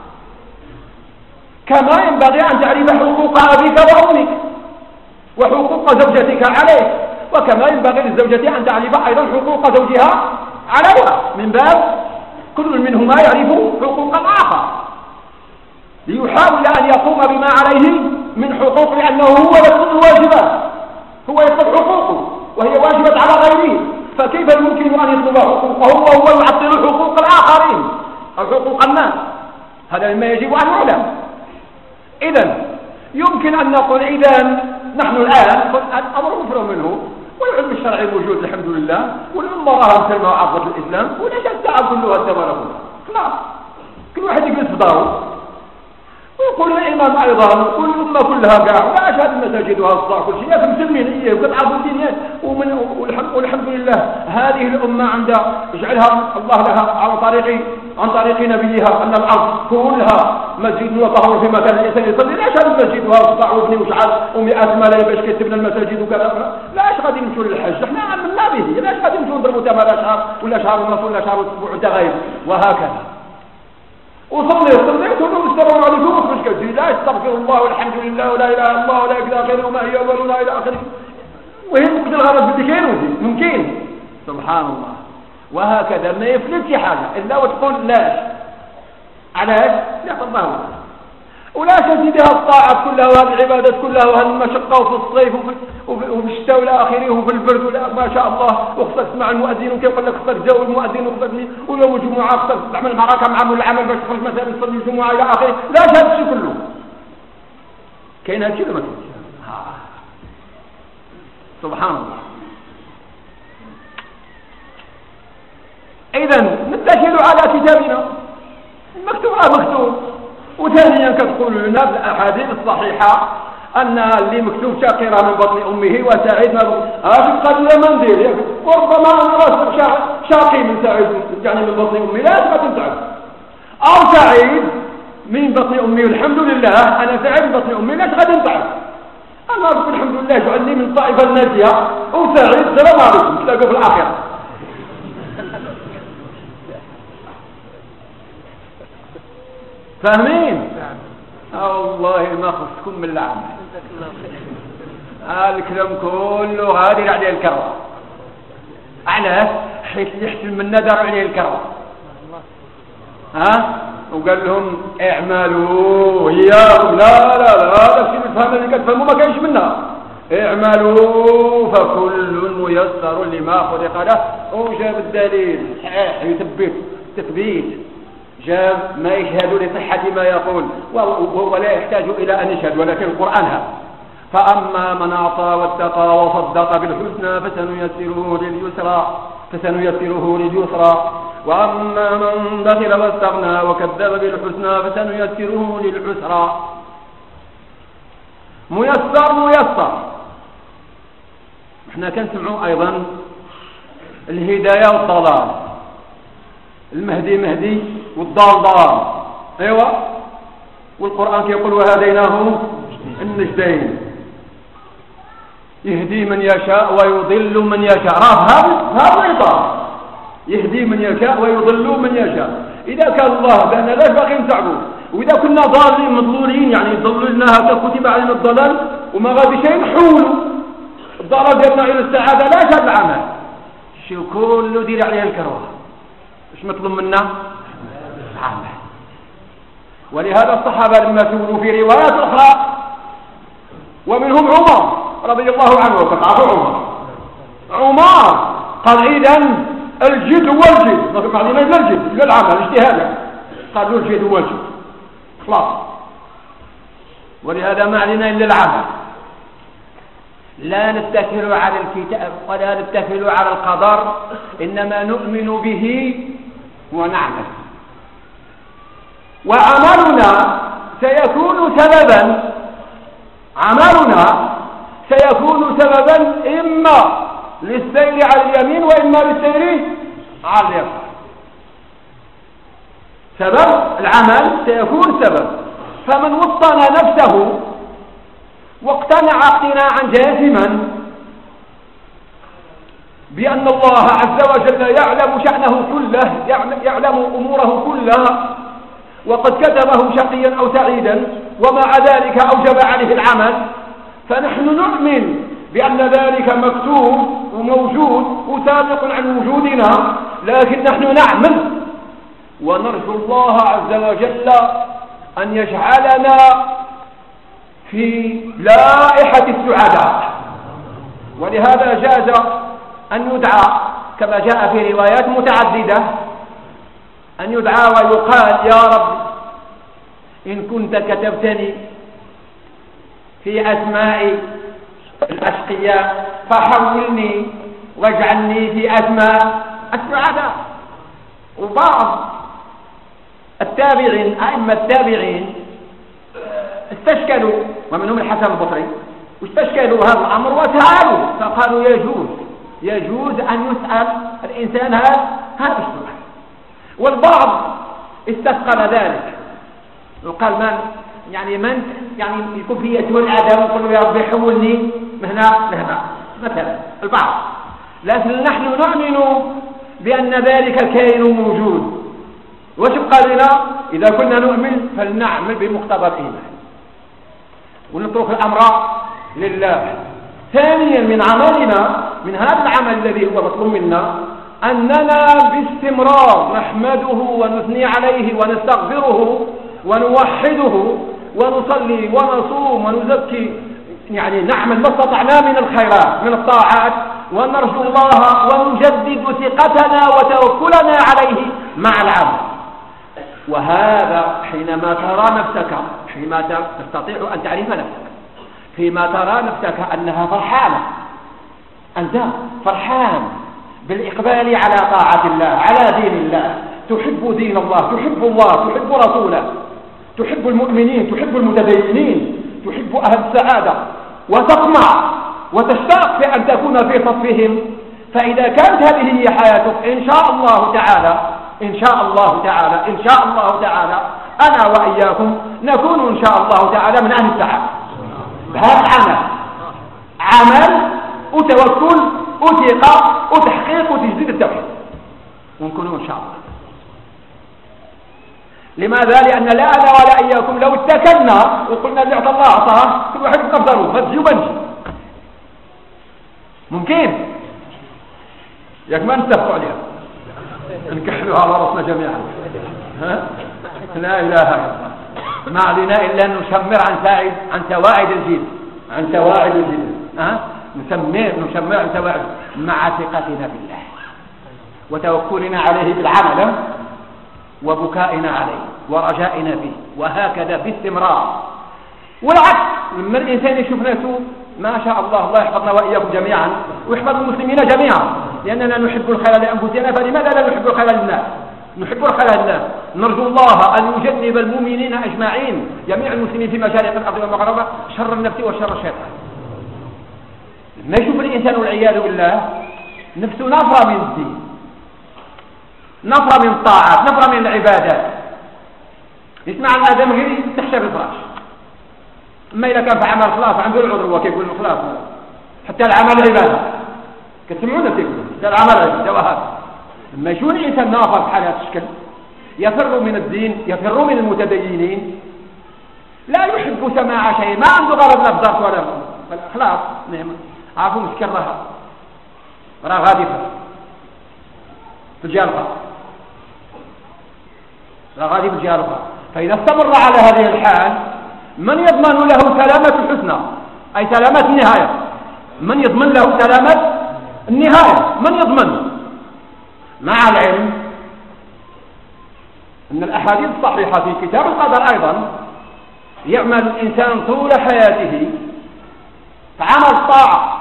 كما ينبغي أن تعرف حقوق أبيك وأمك وحقوق زوجتك عليك، وكما ينبغي للزوجة أن تعرف أيضا حقوق زوجها عليها، من باب كل منهما يعرف حقوق الآخر ليحاول أن يقوم بما عليه من حقوق، لأنه هو يطلب الواجبات، هو يطلب حقوقه وهي واجبة على غيره، فكيف يمكن أن يطلب حقوقه وهو يعطل حقوق الآخرين أو حقوق الناس؟ هذا مما يجب أن يعلم. إذن يمكن أن نقول نحن الآن الأمر مفروغ منه، والعلم الشرعي موجود الحمد لله، والأمة راها مسلمة وعقدة الإسلام، وليش الدعاء كلها الدولة خلاص كل واحد يجلس في داره ويقول الإمام أيضا ويقول الأمة كلها قاع ولا أشهد المساجد وهالصلاة كل شيء، لكن مسلمين إيه وقطعوا الدنيا. والحمد لله هذه الأمة عندها اجعلها الله لها عن طريق نبيها أن الأرض كلها مسجد وطهور في مكان الإنسان يصلي. لا أشهد المسجد وهالصلاة وابني وشعل و100 ملايين باش كتبنا المساجد وكذا، لا أش غادي نمشوا للحج، احنا عملنا به، لا أش غادي نمشوا نضربوا 8 أشهر ولا شهر ونص ولا شهر واسبوع وتغير وهكذا. وصليت واستمروا عليكم مش كذي، لا استغفر الله والحمد لله ولا اله الا الله ولا اله الا وما هي اولنا الى اخره، وهي ممكن الغرض بدي كاين ممكن سبحان الله. وهكذا ما يفلتش حاجه الا وتقول لاش علاش لا الله ولا تزيدها الطاعات كلها وهذه العبادات كلها وهذه المشقه وفي الصيف وفي الشتاء والى اخره وفي البرد ولا ما شاء الله، وخصك تسمع المؤذن وكيقول لك خصك تجاوب المؤذن وخصك ويوم الجمعه خصك تعمل معركه مع عمل العمل باش تخرج مثلا تصلي الجمعه الى اخره. لا هذا الشيء كله كاين هذا الشيء ولا ما كاينش؟ سبحان الله. اذا نتكل على كتابنا مكتوب. وثانيا كتقول لنا بالاحاديث الصحيحه ان اللي مكتوب شاقره من بطن امه وسعيد هذه القضيه ما ندير، وربما انا راسل شاقي من سعيد يعني من بطن امي لا تبقى تنتعب، او سعيد من بطن امي والحمد لله انا سعيد من بطن امي لا تبقى تنتعب. انا رب الحمد لله جعلني من الطائفه الناجيه وسعيد السلام عليكم تلاقوا في الاخره. فاهمين؟ والله ما خصكم من العمل، الكلام كله غادر عليه الكرة. علاش؟ حيث يحسن منا دار عليه الكرة. وقال لهم اعملوا اياكم لا الشيء الفهم اللي كتفهموا ما كاينش منا، اعملوا فكل ميسر لما خلق له. وجاب الدليل صحيح يثبت تثبيت، جاب ما يشهد لصحة ما يقول وهو لا يحتاج إلى أن يشهد، ولكن القرآن هذا فأما من أعطى واتقى وصدق بالحسنى فسنيسره لليسرى وأما من بخل واستغنى وكذب بالحسنى فسنيسره للعسرى. ميسر احنا كنسمعوا أيضا الهداية والضلال، المهدي مهدي والضال ضال، ايوه. والقرآن يقول وهديناه النجدين، يهدي من يشاء ويضل من يشاء. هذا الإطار، يهدي من يشاء ويضل من يشاء. إذا كان الله بأننا لا باقي نتعبوا، وإذا كنا ضالين مضلولين يعني ضللنا هكذا كتب علينا الضلال وما غادي شيء نحولوا الضلال ديالنا إلى السعادة لا شاد العمل شو كله دير عليه الكروه. ايش مطلوب منا؟ ولهذا الصحابة لما سئلوا في روايات أخرى ومنهم عمر رضي الله عنه وكتعرفوا عمر قال إذن الجد والجد ما علينا إلا الجد إلا العمل اجتهادا قالوا الجد والجد خلاص. ولهذا ما علينا إلا العمل. لا نتكل على الكتاب ولا نتكل على القدر، إنما نؤمن به ونعمل. وعملنا سيكون سببا، عملنا سيكون سببا إما للسير على اليمين وإما للسير على اليسار. سبب العمل سيكون سبب. فمن وطن نفسه واقتنع اقتناعا جازما بأن الله عز وجل يعلم شأنه كله، يعلم أموره كلها، وقد كتبه شقيا أو سعيدا، ومع ذلك أوجب عليه العمل، فنحن نؤمن بأن ذلك مكتوب وموجود وسابق عن وجودنا، لكن نحن نعمل ونرجو الله عز وجل أن يجعلنا في لائحة السعداء. ولهذا جاز أن يدعى كما جاء في روايات متعددة أن يدعى ويقال: يا رب إن كنت كتبتني في أسماء الأشقياء فحولني واجعلني في أسماء السعداء. وبعض التابعين أئمة التابعين استشكلوا، ومنهم الحسن البصري، واستشكلوا هذا الأمر وسألوا فقالوا يجوز أن يسأل الإنسان هذا السؤال. والبعض استثقل ذلك وقال من يكون في يده العدم يقول يا ربي حولني من هنا لهنا مثلا البعض. لكن نحن نؤمن بأن ذلك كائن موجود. وش يبقى لنا؟ إذا كنا نؤمن فلنعمل بمقتضى الإيمان ونترك الأمر لله. ثانيا من عملنا، من هذا العمل الذي هو مطلوب منا، أننا باستمرار نحمده ونثني عليه ونستغفره ونوحده ونصلي ونصوم ونزكي، يعني نعمل ما استطعنا من الخيرات من الطاعات، ونرجو الله ونجدد ثقتنا وتوكلنا عليه مع العمل. وهذا حينما ترى نفسك، حينما تستطيع أن تعرف نفسك، حينما ترى نفسك أنها فرحانة، أنت فرحان بالإقبال على طاعة الله، على دين الله، تحب دين الله، تحب الله، تحب رسوله، تحب المؤمنين، تحب المتدينين، تحب أهل السعادة، وتطمع وتشتاق في أن تكون في صفهم. فإذا كانت هذه هي حياتك إن شاء الله تعالى، إن شاء الله تعالى، إن شاء الله تعالى أنا وإياكم نكون إن شاء الله تعالى من أهل السعادة بهذا العمل، عمل وتوكل وثقة وتحقيق وتجديد التوحيد، ونكونوا إن شاء الله. لماذا؟ لأن لا أنا ولا إياكم لو اتكلنا وقلنا اللي أعطى الله أعطاه كل واحد يقدره فبزي وبنجي ممكن ياك ما نتفقوا عليها نكحلوها على رأسنا جميعا. لا إله إلا الله. ما علينا إلا أن نشمر عن سواعد الجيل، عن سواعد الجيل، نشمر عن سواعد مع ثقتنا بالله وتوكلنا عليه بالعمل وبكائنا عليه ورجائنا به، وهكذا باستمرار. والعكس لما الإنسان يشوف نفسه ما شاء الله، الله يحفظنا وإياكم جميعا ويحفظ المسلمين جميعا، لأننا نحب الخير لأنفسنا، فلماذا لا نحب الخير للناس؟ نحب الخير للناس، نرجو الله أن يجنب المؤمنين أجمعين، جميع المسلمين في مشارق الأرض والمغاربة، شر النفس وشر الشيطان. لما يشوف الإنسان والعياذ بالله نفسه نفرة من الدين، نفرة من الطاعات، نفرة من العبادات، يسمع الآدم غير تحت الفراش. أما إذا كان في عمل خلاص عنده العذر وكيقول خلاص حتى العمل عبادة، كتسمعون تقولون حتى العمل عبادة. وهذا لما يشوف الإنسان نافر بحال هذا الشكل يفر من الدين، يفر من المتدينين، لا يحب سماع شيء، ما عنده غرض لا بضرط ولا خلاص نعم عارفوا مسكر راه غادفة في الجالقة، راه غادي في الجالقة، فإذا استمر على هذه الحال من يضمن له سلامة الحسنى أي سلامة النهاية؟ من يضمن له سلامة النهاية؟ من يضمن؟ مع العلم أن الأحاديث الصحيحة في كتاب القدر أيضا يعمل الإنسان طول حياته فعمل الطاعة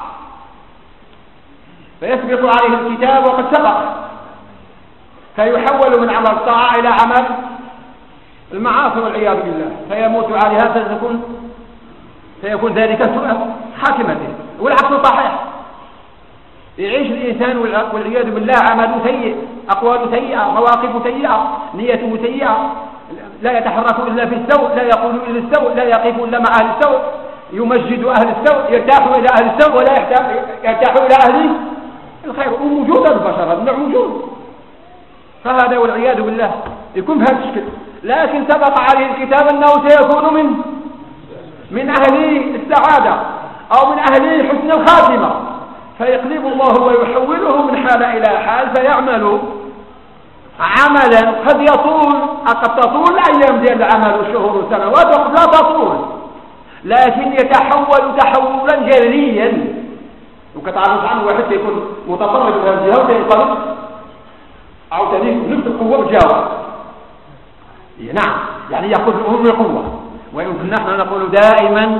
فيسبق عليه الكتاب وقد سبق فيحول من عمل الطاعة إلى عمل المعاصي والعياذ بالله فيموت عليها فيكون ذلك سوء خاتمته. والعكس صحيح، يعيش الإنسان والعياذ بالله عمله سيء، أقواله سيئة، مواقفه سيئة، نيته سيئة، لا يتحرك إلا في السوء، لا يقول إلا السوء، لا يقف إلا مع أهل السوء، يمجد أهل السوء، يرتاح إلى أهل السوء ولا يرتاح إلى أهل الخير. وموجود البشر هذا النوع موجود، فهذا والعياذ بالله يكون بهذا الشكل. لكن سبق عليه الكتاب أنه سيكون من أهل السعادة أو من أهل حسن الخاتمة، فيقلب الله ويحوله من حال إلى حال فيعمل عملا قد تطول الأيام ديال العمل والشهور والسنوات وقد لا تطول، لكن يتحول تحولا جذريا. وكتعرف عنه واحد يكون متطرف من هذه الجهة وينقلب أو تليك نفس القوة بجاوة. نعم، يعني يأخذ الأمور بقوة. ويمكن نحن نقول دائما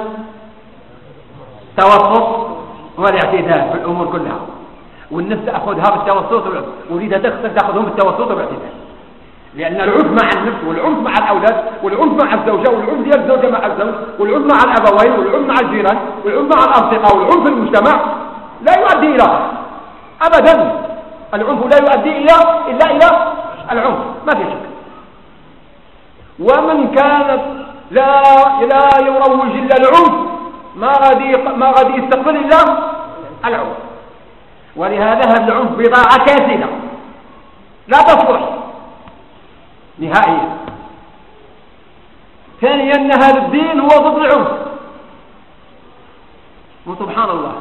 توسط والاعتدال في الأمور كلها، والنفس تأخذها بالتوسط وليدها تأخذهم بالتوسط والاعتدال، لأن العنف مع النفس والعنف مع الأولاد والعنف مع الزوجة والعنف ديال الزوجة مع الزوج والعنف مع الأبوين والعنف مع الجيران والعنف مع الأصدقاء والعنف في المجتمع لا يؤدي إلى أبدا. العنف لا يؤدي إلا إلى العنف، ما في شك. ومن كانت لا يروج إلا العنف ما غادي يستقبل إلا العنف. ولهذا هذا العنف بضاعة كاسدة لا تصلح نهائيا. ثانيا أن هذا الدين هو ضد العنف. وسبحان الله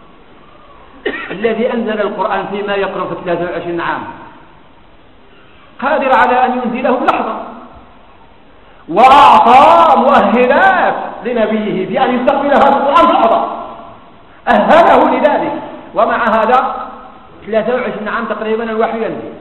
الذي أنزل القرآن فيما يقرأ في 23 عام قادر على أن ينزله بلحظة، وأعطى مؤهلات لنبيه بأن يستقبل هذا القرآن في لحظة، أهله لذلك. ومع هذا 23 عام تقريبا الوحي ينزل.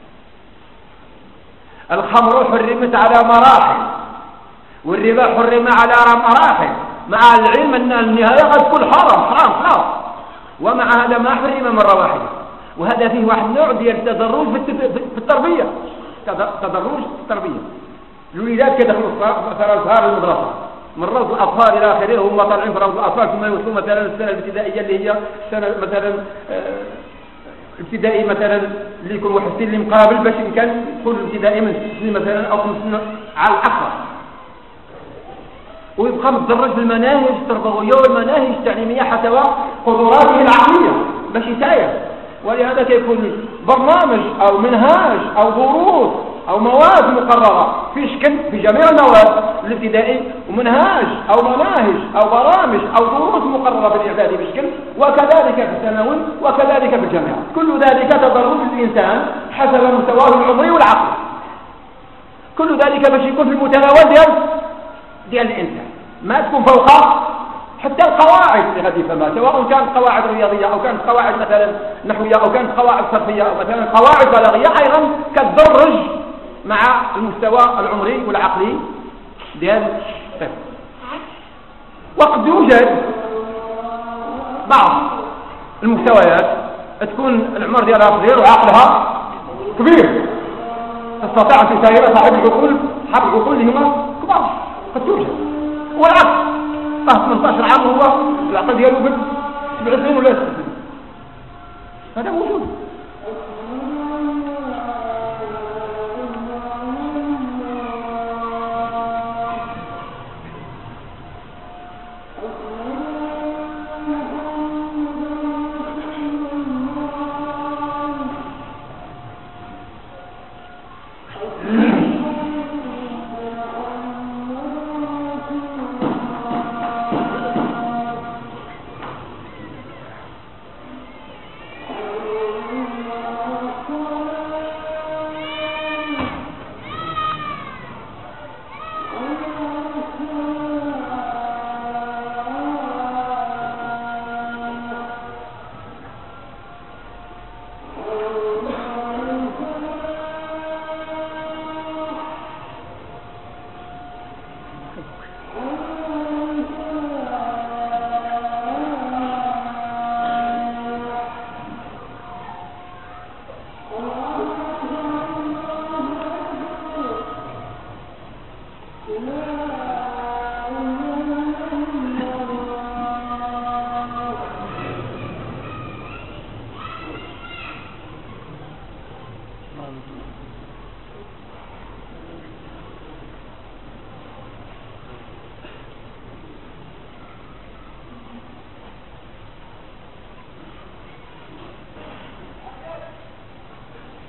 الخمر حرمت على مراحل والربا حرم على مراحل، مع العلم أن النهاية قد تكون حرام، ومع هذا ما حرم مرة واحدة. وهذا فيه واحد نوع ديال التدرج في التربية، تدرج في التربية. الوليدات كيدخلوا مثلا صغار المدرسة من روض الأطفال إلى آخره، هم طالعين في روض الأطفال ثم يوصلوا مثلا السنة الابتدائية اللي هي السنة مثلا ابتدائي مثلا اللي يكون واحد السن اللي مقابل باش يمكن يدخل الابتدائي من 6 سنين مثلا أو 5 سنين على الأكثر، ويبقى متدرج في المناهج التربوية والمناهج التعليمية حسب قدراته العقلية باش يتعايش. ولهذا كيكون برنامج أو منهاج أو دروس أو مواد مقررة في شكل في جميع المواد الابتدائي، ومنهاج أو مناهج أو برامج أو دروس مقررة في الإعدادي بشكل، وكذلك في الثانوي وكذلك في الجامعة. كل ذلك تدرج الإنسان حسب مستواه العمري والعقلي، كل ذلك باش يكون في المتناول ديال الإنسان، ما تكون فوق حتى القواعد اللي غادي يفهمها، سواء كانت قواعد رياضية أو كانت قواعد مثلا نحوية أو كانت قواعد صرفية أو مثلا قواعد بلاغية، أيضا كتدرج مع المستوى العمري والعقلي ديال الطفل. وقد يوجد بعض المستويات تكون العمر ديالها صغير وعقلها كبير، تستطيع أن تساير صاحب العقول اللي هما كبار، قد توجد. والعكس 18 عام هو العقل ديالو ب 7 سنين ولا 6 سنين، هذا موجود.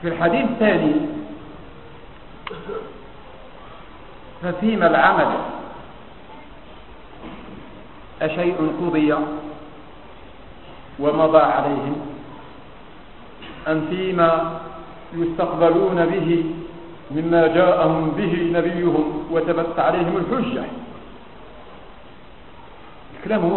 في الحديث الثاني ففيما العمل أشيء قضي ومضى عليهم أم فيما يستقبلون به مما جاءهم به نبيهم وثبت عليهم الحجة. الكلام هو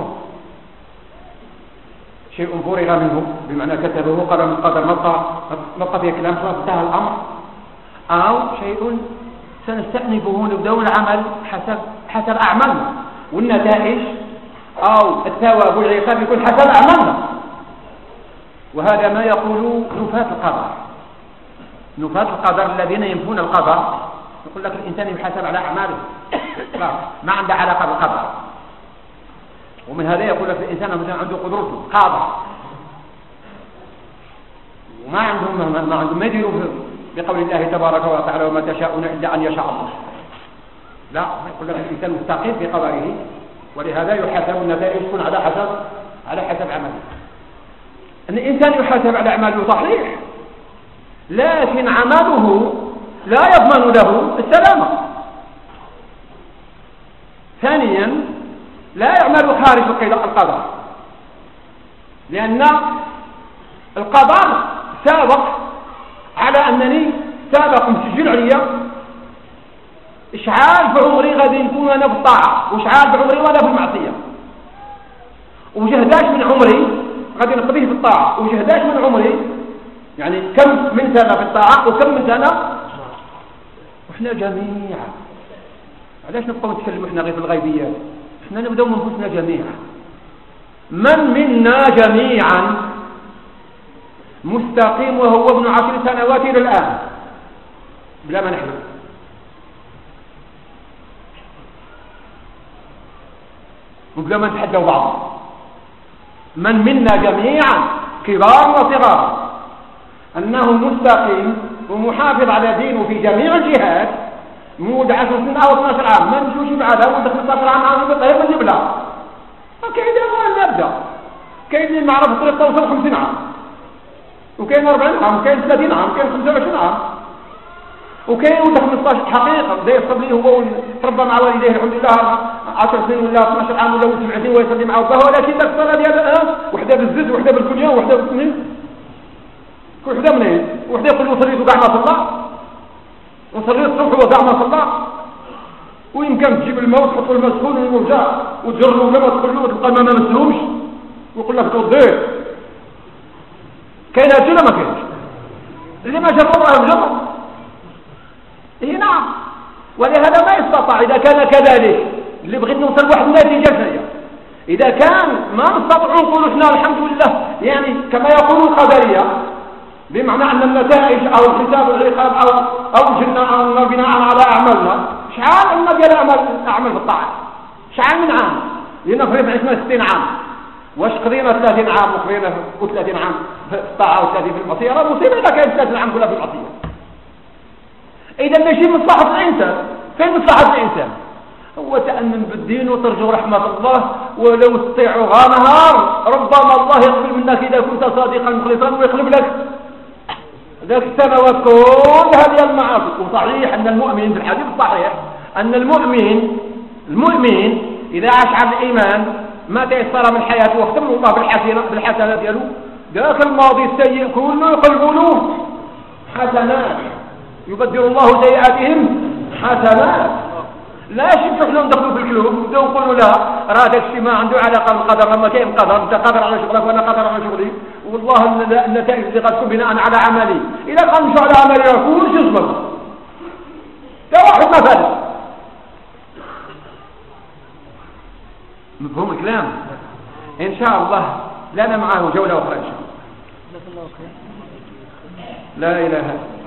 شيء فرغ منه بمعنى كتبه قدر من قدر نبقى فيه كلام خلاص انتهى الأمر، أو شيء سنستأنفه نبدأ العمل حسب أعمالنا، والنتائج أو الثواب والعقاب يكون حسب أعمالنا. وهذا ما يقول نفاة القدر. نفاة القدر الذين ينفون القدر يقول لك الإنسان يحاسب على أعماله، ما عنده علاقة بالقدر. ومن هذا يقول لك الإنسان مثلا عنده قدرته قادر، وما عندهم ما يديروا بقول الله تبارك وتعالى وما تشاءون إلا أن يشاء الله. لا، يقول لك الإنسان مستقيم في قدره، ولهذا يحاسب النتائج تكون على حسب عمله. أن الإنسان يحاسب على أعماله صحيح، لكن عمله لا يضمن له السلامة. ثانيا لا يعمل خارج القدر، لأن القدر سابق على أنني سابق مسجل عليا إشعال في عمري غادي نكون أنا في الطاعة، وإشعال في عمري وأنا في المعصية، وجهداش من عمري غادي نقضيه في الطاعة، وجهداش من عمري يعني كم من سنة في الطاعة وكم من سنة. وإحنا جميعا علاش نبقى نتكلم إحنا غير في الغيبيات؟ إحنا نبدأ من أنفسنا جميعا. من منا جميعا مستقيم وهو ابن 10 سنوات إلى الآن بلا ما نحلم؟ وبلا ما نتحدوا بعض. من منا جميعا كبار وصغار أنه مستقيم ومحافظ على دينه في جميع الجهات مود 10 سنين أو 12 عام، ما نمشوش بعدها ولد 15 عام عام بالطريق من نبلغ. كاين اللي نبدا، كاين اللي معرف الطريق توصل 50 عام، وكاين 40 عام، وكاين 30 عام، وكاين 25 عام، وكاين ولد 15 حقيقه زي الصبلي هو تربى مع والديه الحمد لله 10 سنين ولا 12 عام ولا 7 سنين ويصلي مع الله، ولكن ذاك الصلاه ديال وحده بالزد وحده بالكليه وحده بالسنين، كل وحده منين؟ وحده يقول صليت وكاع ما صلى، وصليت الصبح وكاع ما صلى، ويمكن تجيب الماء وتحط الماء سخون ويرجع وتجرب ولا ما تقول له وتلقى الماء ما مسلومش ويقول لك توضيه. كاين هادشي ولا ما كاينش؟ اللي ما جرب راه مجرب. اي نعم، ولهذا ما يستطاع. اذا كان كذلك اللي بغيت نوصل لواحد النتيجه شنو؟ اذا كان ما نستطيعوا نقولوا احنا الحمد لله يعني كما يقولون القدريه بمعنى ان النتائج او الحساب والعقاب او الجنه او النار بناء على اعمالنا، شحال عندنا ديال اعمال في الطاعه؟ شحال من عام؟ لنفرض عشنا 60 عام، واش قضينا 30 عام وقضينا 30 عام في الطاعه و30 في المعصيه؟ راه مصيبه اذا كان 30 عام كلها في المعصيه. اذا ماشي مصلحه الانسان. فين مصلحه الانسان؟ هو تأمن بالدين وترجو رحمة الله، ولو تطيعوا نهار ربما الله يقبل منك إذا كنت صادقا مخلصا ويقلب لك ذاك السنوات كلها ديال المعاصي. وصحيح أن المؤمن في الحديث الصحيح أن المؤمن إذا عاش على الإيمان ما تيسر من حياته واختم الله بالحسنات ديالو، ذاك الماضي السيء كله يقلب له حسنات، يبدل الله سيئاتهم حسنات. لا شفتوا حنا ندخلوا في القلوب ونبداو نقولوا لا راه داك الشيء ما عنده علاقه بالقدر، لما كاين قدر انت قادر على شغلك وانا قادر على شغلي، والله النتائج اللي غتكون بناء على عملي. اذا كان مشى على عملي راه كلشي زبط، تا واحد ما فات. مفهوم الكلام؟ ان شاء الله لنا معه جوله اخرى ان شاء الله. لا اله الا الله.